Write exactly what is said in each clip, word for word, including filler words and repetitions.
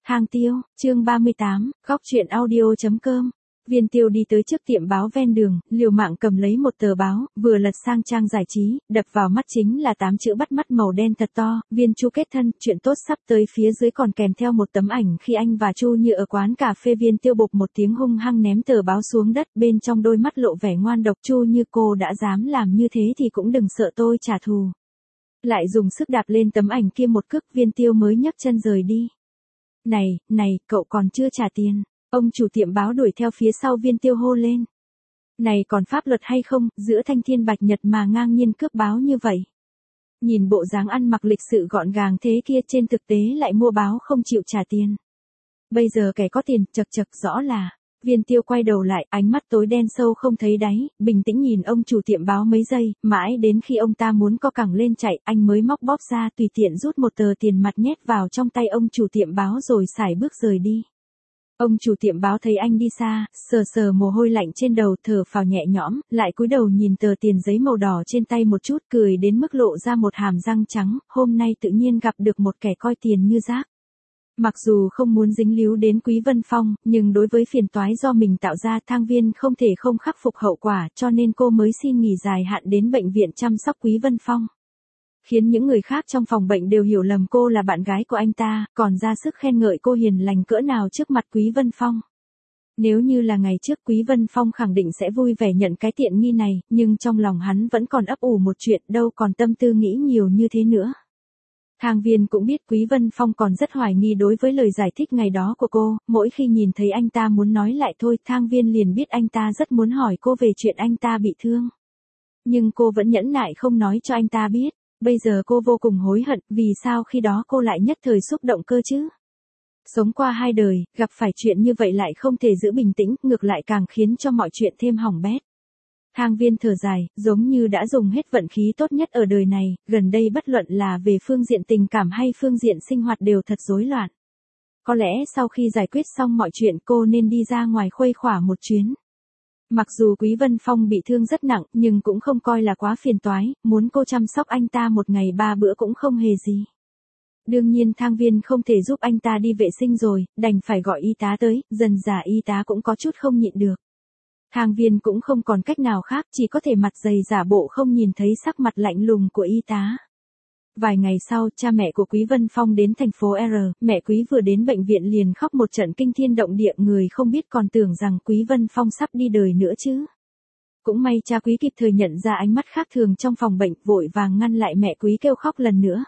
Hang Tiêu, chương ba mươi tám, góc truyện audio.com. Viên Tiêu đi tới trước tiệm báo ven đường, liều mạng cầm lấy một tờ báo, vừa lật sang trang giải trí, đập vào mắt chính là tám chữ bắt mắt màu đen thật to, Viên Chu kết thân, chuyện tốt sắp tới, phía dưới còn kèm theo một tấm ảnh khi anh và Chu Như ở quán cà phê. Viên Tiêu bộp một tiếng hung hăng ném tờ báo xuống đất, bên trong đôi mắt lộ vẻ ngoan độc. Chu Như, cô đã dám làm như thế thì cũng đừng sợ tôi trả thù. Lại dùng sức đạp lên tấm ảnh kia một cước, Viên Tiêu mới nhấc chân rời đi. Này, này, cậu còn chưa trả tiền. Ông chủ tiệm báo đuổi theo phía sau Viên Tiêu hô lên. Này, còn pháp luật hay không, giữa thanh thiên bạch nhật mà ngang nhiên cướp báo như vậy. Nhìn bộ dáng ăn mặc lịch sự gọn gàng thế kia, trên thực tế lại mua báo không chịu trả tiền. Bây giờ kẻ có tiền, chật chật rõ là. Viên Tiêu quay đầu lại, ánh mắt tối đen sâu không thấy đáy, bình tĩnh nhìn ông chủ tiệm báo mấy giây, mãi đến khi ông ta muốn co cẳng lên chạy, anh mới móc bóp ra, tùy tiện rút một tờ tiền mặt nhét vào trong tay ông chủ tiệm báo rồi sải bước rời đi. Ông chủ tiệm báo thấy anh đi xa, sờ sờ mồ hôi lạnh trên đầu, thở phào nhẹ nhõm, lại cúi đầu nhìn tờ tiền giấy màu đỏ trên tay một chút, cười đến mức lộ ra một hàm răng trắng, hôm nay tự nhiên gặp được một kẻ coi tiền như rác. Mặc dù không muốn dính líu đến Quý Vân Phong, nhưng đối với phiền toái do mình tạo ra, Thang Viên không thể không khắc phục hậu quả, cho nên cô mới xin nghỉ dài hạn đến bệnh viện chăm sóc Quý Vân Phong. Khiến những người khác trong phòng bệnh đều hiểu lầm cô là bạn gái của anh ta, còn ra sức khen ngợi cô hiền lành cỡ nào trước mặt Quý Vân Phong. Nếu như là ngày trước, Quý Vân Phong khẳng định sẽ vui vẻ nhận cái tiện nghi này, nhưng trong lòng hắn vẫn còn ấp ủ một chuyện, đâu còn tâm tư nghĩ nhiều như thế nữa. Thang Viên cũng biết Quý Vân Phong còn rất hoài nghi đối với lời giải thích ngày đó của cô, mỗi khi nhìn thấy anh ta muốn nói lại thôi, Thang Viên liền biết anh ta rất muốn hỏi cô về chuyện anh ta bị thương. Nhưng cô vẫn nhẫn nại không nói cho anh ta biết, bây giờ cô vô cùng hối hận, vì sao khi đó cô lại nhất thời xúc động cơ chứ? Sống qua hai đời, gặp phải chuyện như vậy lại không thể giữ bình tĩnh, ngược lại càng khiến cho mọi chuyện thêm hỏng bét. Thang Viên thở dài, giống như đã dùng hết vận khí tốt nhất ở đời này, gần đây bất luận là về phương diện tình cảm hay phương diện sinh hoạt đều thật rối loạn. Có lẽ sau khi giải quyết xong mọi chuyện cô nên đi ra ngoài khuây khỏa một chuyến. Mặc dù Quý Vân Phong bị thương rất nặng, nhưng cũng không coi là quá phiền toái, muốn cô chăm sóc anh ta một ngày ba bữa cũng không hề gì. Đương nhiên Thang Viên không thể giúp anh ta đi vệ sinh rồi, đành phải gọi y tá tới, dần dà y tá cũng có chút không nhịn được. Thang Viên cũng không còn cách nào khác, chỉ có thể mặt dày giả bộ không nhìn thấy sắc mặt lạnh lùng của y tá. Vài ngày sau, cha mẹ của Quý Vân Phong đến thành phố R, mẹ Quý vừa đến bệnh viện liền khóc một trận kinh thiên động địa, người không biết còn tưởng rằng Quý Vân Phong sắp đi đời nữa chứ. Cũng may cha Quý kịp thời nhận ra ánh mắt khác thường trong phòng bệnh, vội vàng ngăn lại mẹ Quý kêu khóc lần nữa.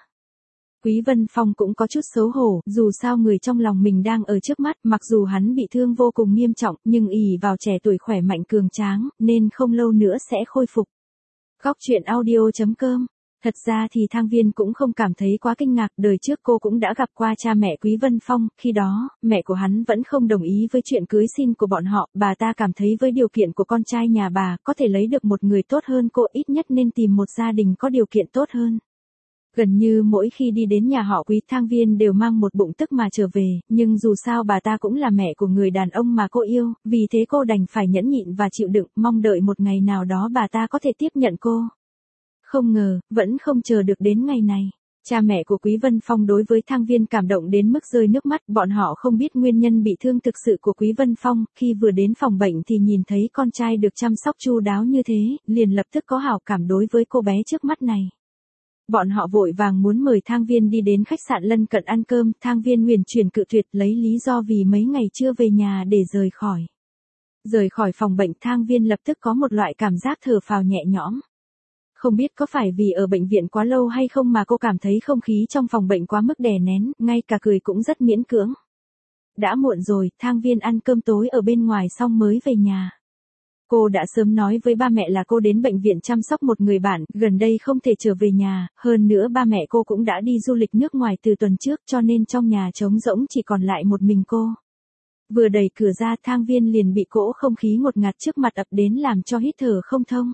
Quý Vân Phong cũng có chút xấu hổ, dù sao người trong lòng mình đang ở trước mắt, mặc dù hắn bị thương vô cùng nghiêm trọng, nhưng ỷ vào trẻ tuổi khỏe mạnh cường tráng, nên không lâu nữa sẽ khôi phục. Góc truyện audio.com. Thật ra thì Thang Viên cũng không cảm thấy quá kinh ngạc, đời trước cô cũng đã gặp qua cha mẹ Quý Vân Phong, khi đó, mẹ của hắn vẫn không đồng ý với chuyện cưới xin của bọn họ, bà ta cảm thấy với điều kiện của con trai nhà bà, có thể lấy được một người tốt hơn cô, ít nhất nên tìm một gia đình có điều kiện tốt hơn. Gần như mỗi khi đi đến nhà họ Quý, Thang Viên đều mang một bụng tức mà trở về, nhưng dù sao bà ta cũng là mẹ của người đàn ông mà cô yêu, vì thế cô đành phải nhẫn nhịn và chịu đựng, mong đợi một ngày nào đó bà ta có thể tiếp nhận cô. Không ngờ, vẫn không chờ được đến ngày này. Cha mẹ của Quý Vân Phong đối với Thang Viên cảm động đến mức rơi nước mắt, bọn họ không biết nguyên nhân bị thương thực sự của Quý Vân Phong, khi vừa đến phòng bệnh thì nhìn thấy con trai được chăm sóc chu đáo như thế, liền lập tức có hảo cảm đối với cô bé trước mắt này. Bọn họ vội vàng muốn mời Thang Viên đi đến khách sạn lân cận ăn cơm, Thang Viên huyền chuyển cự tuyệt, lấy lý do vì mấy ngày chưa về nhà để rời khỏi. Rời khỏi phòng bệnh, Thang Viên lập tức có một loại cảm giác thở phào nhẹ nhõm. Không biết có phải vì ở bệnh viện quá lâu hay không mà cô cảm thấy không khí trong phòng bệnh quá mức đè nén, ngay cả cười cũng rất miễn cưỡng. Đã muộn rồi, Thang Viên ăn cơm tối ở bên ngoài xong mới về nhà. Cô đã sớm nói với ba mẹ là cô đến bệnh viện chăm sóc một người bạn, gần đây không thể trở về nhà, hơn nữa ba mẹ cô cũng đã đi du lịch nước ngoài từ tuần trước, cho nên trong nhà trống rỗng chỉ còn lại một mình cô. Vừa đẩy cửa ra, Thang Viên liền bị cỗ không khí ngột ngạt trước mặt ập đến làm cho hít thở không thông.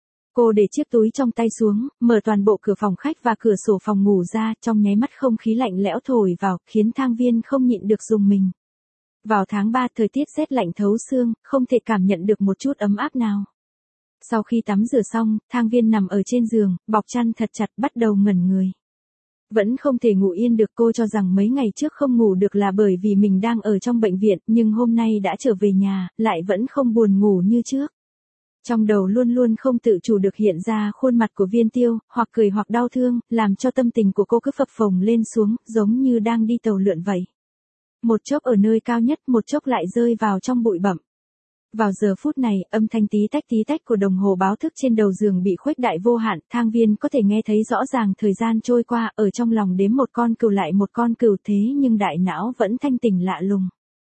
Cô để chiếc túi trong tay xuống, mở toàn bộ cửa phòng khách và cửa sổ phòng ngủ ra, trong nháy mắt không khí lạnh lẽo thổi vào, khiến Thang Viên không nhịn được rùng mình. Vào tháng ba, thời tiết rét lạnh thấu xương, không thể cảm nhận được một chút ấm áp nào. Sau khi tắm rửa xong, Thang Viên nằm ở trên giường, bọc chăn thật chặt, bắt đầu ngẩn người. Vẫn không thể ngủ yên được, cô cho rằng mấy ngày trước không ngủ được là bởi vì mình đang ở trong bệnh viện, nhưng hôm nay đã trở về nhà, lại vẫn không buồn ngủ như trước. Trong đầu luôn luôn không tự chủ được hiện ra khuôn mặt của Viên Tiêu, hoặc cười hoặc đau thương, làm cho tâm tình của cô cứ phập phồng lên xuống, giống như đang đi tàu lượn vậy. Một chốc ở nơi cao nhất, một chốc lại rơi vào trong bụi bặm. Vào giờ phút này, âm thanh tí tách tí tách của đồng hồ báo thức trên đầu giường bị khuếch đại vô hạn, Thang Viên có thể nghe thấy rõ ràng thời gian trôi qua, ở trong lòng đếm một con cừu lại một con cừu, thế nhưng đại não vẫn thanh tỉnh lạ lùng.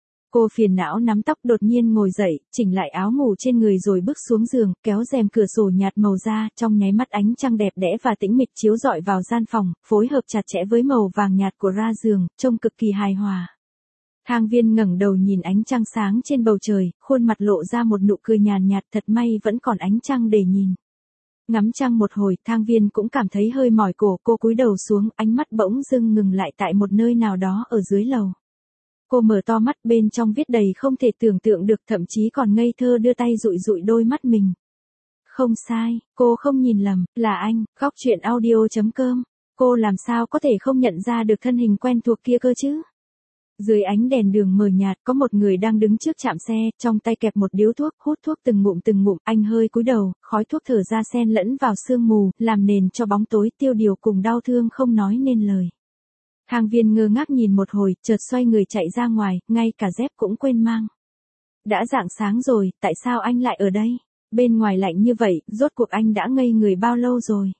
Cô phiền não nắm tóc, đột nhiên ngồi dậy, chỉnh lại áo ngủ trên người rồi bước xuống giường, kéo rèm cửa sổ nhạt màu ra, trong nháy mắt ánh trăng đẹp đẽ và tĩnh mịch chiếu rọi vào gian phòng, phối hợp chặt chẽ với màu vàng nhạt của ra giường, trông cực kỳ hài hòa. Thang Viên ngẩng đầu nhìn ánh trăng sáng trên bầu trời, khuôn mặt lộ ra một nụ cười nhàn nhạt, thật may vẫn còn ánh trăng để nhìn. Ngắm trăng một hồi, Thang Viên cũng cảm thấy hơi mỏi cổ, cô cúi đầu xuống, ánh mắt bỗng dưng ngừng lại tại một nơi nào đó ở dưới lầu. Cô mở to mắt, bên trong viết đầy không thể tưởng tượng được, thậm chí còn ngây thơ đưa tay dụi dụi đôi mắt mình. Không sai, cô không nhìn lầm, là anh, góc truyện audio chấm com. Cô làm sao có thể không nhận ra được thân hình quen thuộc kia cơ chứ? Dưới ánh đèn đường mờ nhạt, có một người đang đứng trước trạm xe, trong tay kẹp một điếu thuốc, hút thuốc từng ngụm từng ngụm, anh hơi cúi đầu, khói thuốc thở ra xen lẫn vào sương mù, làm nền cho bóng tối, Tiêu Điều cùng đau thương không nói nên lời. Thang Viên ngơ ngác nhìn một hồi, chợt xoay người chạy ra ngoài, ngay cả dép cũng quên mang. Đã rạng sáng rồi, tại sao anh lại ở đây? Bên ngoài lạnh như vậy, rốt cuộc anh đã ngây người bao lâu rồi?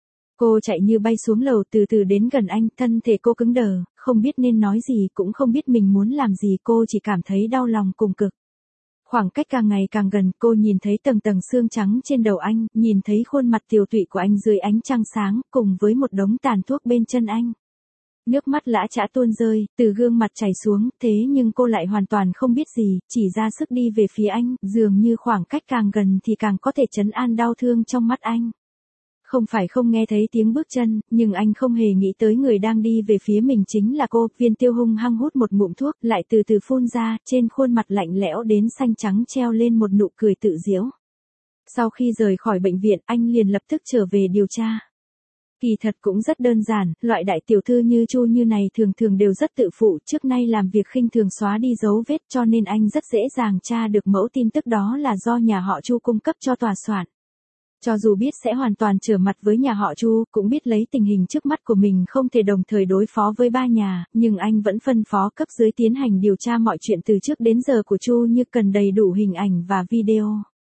Cô chạy như bay xuống lầu, từ từ đến gần anh, thân thể cô cứng đờ, không biết nên nói gì, cũng không biết mình muốn làm gì, cô chỉ cảm thấy đau lòng cùng cực. Khoảng cách càng ngày càng gần, cô nhìn thấy tầng tầng xương trắng trên đầu anh, nhìn thấy khuôn mặt tiều tụy của anh dưới ánh trăng sáng, cùng với một đống tàn thuốc bên chân anh. Nước mắt lã chã tuôn rơi, từ gương mặt chảy xuống, thế nhưng cô lại hoàn toàn không biết gì, chỉ ra sức đi về phía anh, dường như khoảng cách càng gần thì càng có thể trấn an đau thương trong mắt anh. Không phải không nghe thấy tiếng bước chân, nhưng anh không hề nghĩ tới người đang đi về phía mình chính là cô. Viên Tiêu hung hăng hút một ngụm thuốc, lại từ từ phun ra, trên khuôn mặt lạnh lẽo đến xanh trắng treo lên một nụ cười tự giễu. Sau khi rời khỏi bệnh viện, anh liền lập tức trở về điều tra. Kỳ thật cũng rất đơn giản, loại đại tiểu thư như Chu như này thường thường đều rất tự phụ, trước nay làm việc khinh thường xóa đi dấu vết, cho nên anh rất dễ dàng tra được mẫu tin tức đó là do nhà họ Chu cung cấp cho tòa soạn. Cho dù biết sẽ hoàn toàn trở mặt với nhà họ Chu, cũng biết lấy tình hình trước mắt của mình không thể đồng thời đối phó với ba nhà, nhưng anh vẫn phân phó cấp dưới tiến hành điều tra mọi chuyện từ trước đến giờ của Chu như cần đầy đủ hình ảnh và video.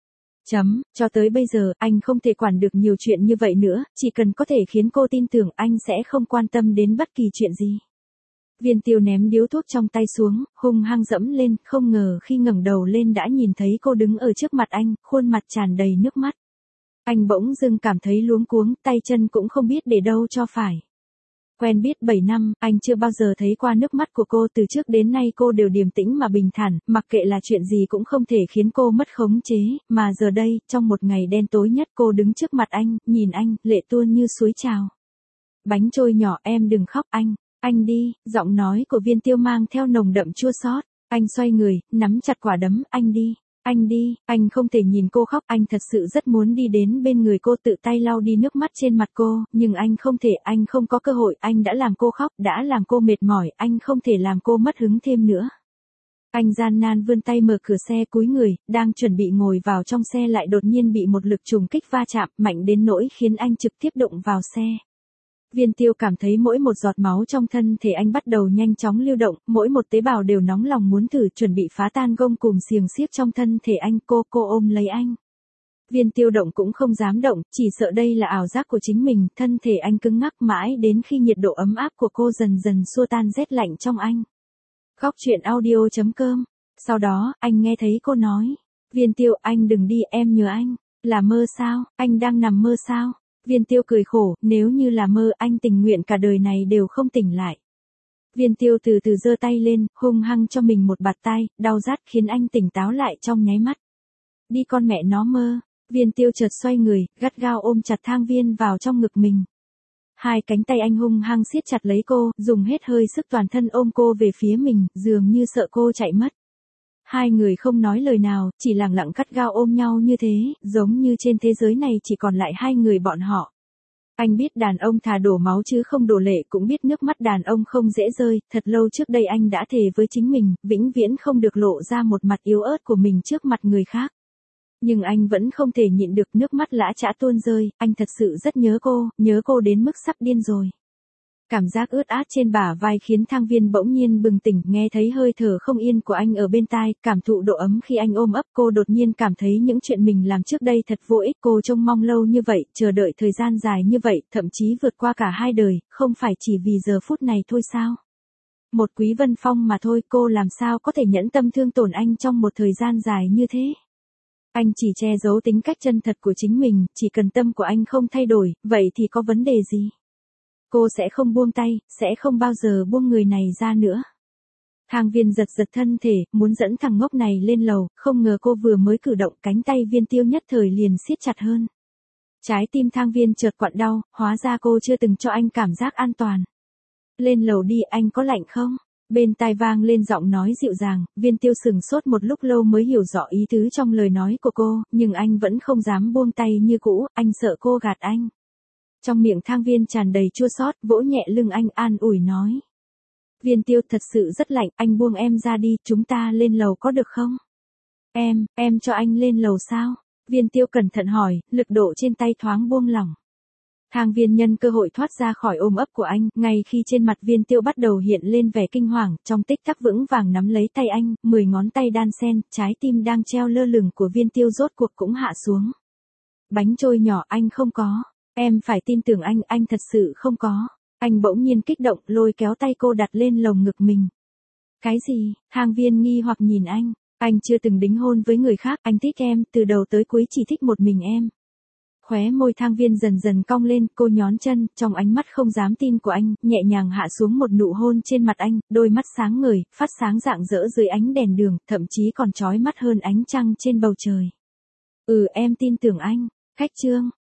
Chấm, cho tới bây giờ, anh không thể quản được nhiều chuyện như vậy nữa, chỉ cần có thể khiến cô tin tưởng anh sẽ không quan tâm đến bất kỳ chuyện gì. Viên Tiêu ném điếu thuốc trong tay xuống, hung hăng dẫm lên, không ngờ khi ngẩng đầu lên đã nhìn thấy cô đứng ở trước mặt anh, khuôn mặt tràn đầy nước mắt. Anh bỗng dưng cảm thấy luống cuống, tay chân cũng không biết để đâu cho phải. Quen biết bảy năm, anh chưa bao giờ thấy qua nước mắt của cô, từ trước đến nay cô đều điềm tĩnh mà bình thản, mặc kệ là chuyện gì cũng không thể khiến cô mất khống chế, mà giờ đây, trong một ngày đen tối nhất cô đứng trước mặt anh, nhìn anh, lệ tuôn như suối trào. Bánh trôi nhỏ, em đừng khóc anh, anh đi, giọng nói của Viên Tiêu mang theo nồng đậm chua xót. Anh xoay người, nắm chặt quả đấm, anh đi. Anh đi, anh không thể nhìn cô khóc, anh thật sự rất muốn đi đến bên người cô tự tay lau đi nước mắt trên mặt cô, nhưng anh không thể, anh không có cơ hội, anh đã làm cô khóc, đã làm cô mệt mỏi, anh không thể làm cô mất hứng thêm nữa. Anh gian nan vươn tay mở cửa xe, cúi người, đang chuẩn bị ngồi vào trong xe lại đột nhiên bị một lực trùng kích va chạm, mạnh đến nỗi khiến anh trực tiếp đụng vào xe. Viên Tiêu cảm thấy mỗi một giọt máu trong thân thể anh bắt đầu nhanh chóng lưu động, mỗi một tế bào đều nóng lòng muốn thử, chuẩn bị phá tan gông cùm xiềng xiếc trong thân thể anh. Cô, cô ôm lấy anh. Viên Tiêu động cũng không dám động, chỉ sợ đây là ảo giác của chính mình, thân thể anh cứng ngắc mãi đến khi nhiệt độ ấm áp của cô dần dần xua tan rét lạnh trong anh. Góc truyện audio chấm com. Sau đó, anh nghe thấy cô nói, Viên Tiêu, anh đừng đi, em nhớ anh. Là mơ sao, anh đang nằm mơ sao? Viên Tiêu cười khổ, nếu như là mơ, anh tình nguyện cả đời này đều không tỉnh lại. Viên Tiêu từ từ giơ tay lên, hung hăng cho mình một bạt tai, đau rát khiến anh tỉnh táo lại trong nháy mắt. Đi con mẹ nó mơ. Viên Tiêu chợt xoay người, gắt gao ôm chặt Thang Viên vào trong ngực mình. Hai cánh tay anh hung hăng siết chặt lấy cô, dùng hết hơi sức toàn thân ôm cô về phía mình, dường như sợ cô chạy mất. Hai người không nói lời nào, chỉ lặng lặng gắt gao ôm nhau như thế, giống như trên thế giới này chỉ còn lại hai người bọn họ. Anh biết đàn ông thà đổ máu chứ không đổ lệ, cũng biết nước mắt đàn ông không dễ rơi, thật lâu trước đây anh đã thề với chính mình, vĩnh viễn không được lộ ra một mặt yếu ớt của mình trước mặt người khác. Nhưng anh vẫn không thể nhịn được, nước mắt lã chã tuôn rơi, anh thật sự rất nhớ cô, nhớ cô đến mức sắp điên rồi. Cảm giác ướt át trên bả vai khiến Thang Viên bỗng nhiên bừng tỉnh, nghe thấy hơi thở không yên của anh ở bên tai, cảm thụ độ ấm khi anh ôm ấp cô, đột nhiên cảm thấy những chuyện mình làm trước đây thật vô ích. Cô trông mong lâu như vậy, chờ đợi thời gian dài như vậy, thậm chí vượt qua cả hai đời, không phải chỉ vì giờ phút này thôi sao? Một Quý Vân Phong mà thôi, cô làm sao có thể nhẫn tâm thương tổn anh trong một thời gian dài như thế? Anh chỉ che giấu tính cách chân thật của chính mình, chỉ cần tâm của anh không thay đổi, vậy thì có vấn đề gì? Cô sẽ không buông tay, sẽ không bao giờ buông người này ra nữa. Thang Viên giật giật thân thể, muốn dẫn thằng ngốc này lên lầu, không ngờ cô vừa mới cử động, cánh tay Viên Tiêu nhất thời liền siết chặt hơn. Trái tim Thang Viên chợt quặn đau, hóa ra cô chưa từng cho anh cảm giác an toàn. Lên lầu đi, anh có lạnh không? Bên tai vang lên giọng nói dịu dàng, Viên Tiêu sừng sốt một lúc lâu mới hiểu rõ ý tứ trong lời nói của cô, nhưng anh vẫn không dám buông tay như cũ, anh sợ cô gạt anh. Trong miệng Thang Viên tràn đầy chua xót, vỗ nhẹ lưng anh, an ủi nói. Viên Tiêu, thật sự rất lạnh, anh buông em ra đi, chúng ta lên lầu có được không? Em, em cho anh lên lầu sao? Viên Tiêu cẩn thận hỏi, lực độ trên tay thoáng buông lỏng. Thang Viên nhân cơ hội thoát ra khỏi ôm ấp của anh, ngay khi trên mặt Viên Tiêu bắt đầu hiện lên vẻ kinh hoàng, trong tích tắc vững vàng nắm lấy tay anh, mười ngón tay đan xen, trái tim đang treo lơ lửng của Viên Tiêu rốt cuộc cũng hạ xuống. Bánh trôi nhỏ, anh không có. Em phải tin tưởng anh, anh thật sự không có. Anh bỗng nhiên kích động, lôi kéo tay cô đặt lên lồng ngực mình. Cái gì? Thang Viên nghi hoặc nhìn anh. Anh chưa từng đính hôn với người khác, anh thích em, từ đầu tới cuối chỉ thích một mình em. Khóe môi Thang Viên dần dần cong lên, cô nhón chân, trong ánh mắt không dám tin của anh, nhẹ nhàng hạ xuống một nụ hôn trên mặt anh, đôi mắt sáng ngời, phát sáng rạng rỡ dưới ánh đèn đường, thậm chí còn chói mắt hơn ánh trăng trên bầu trời. Ừ, em tin tưởng anh. Khách trương.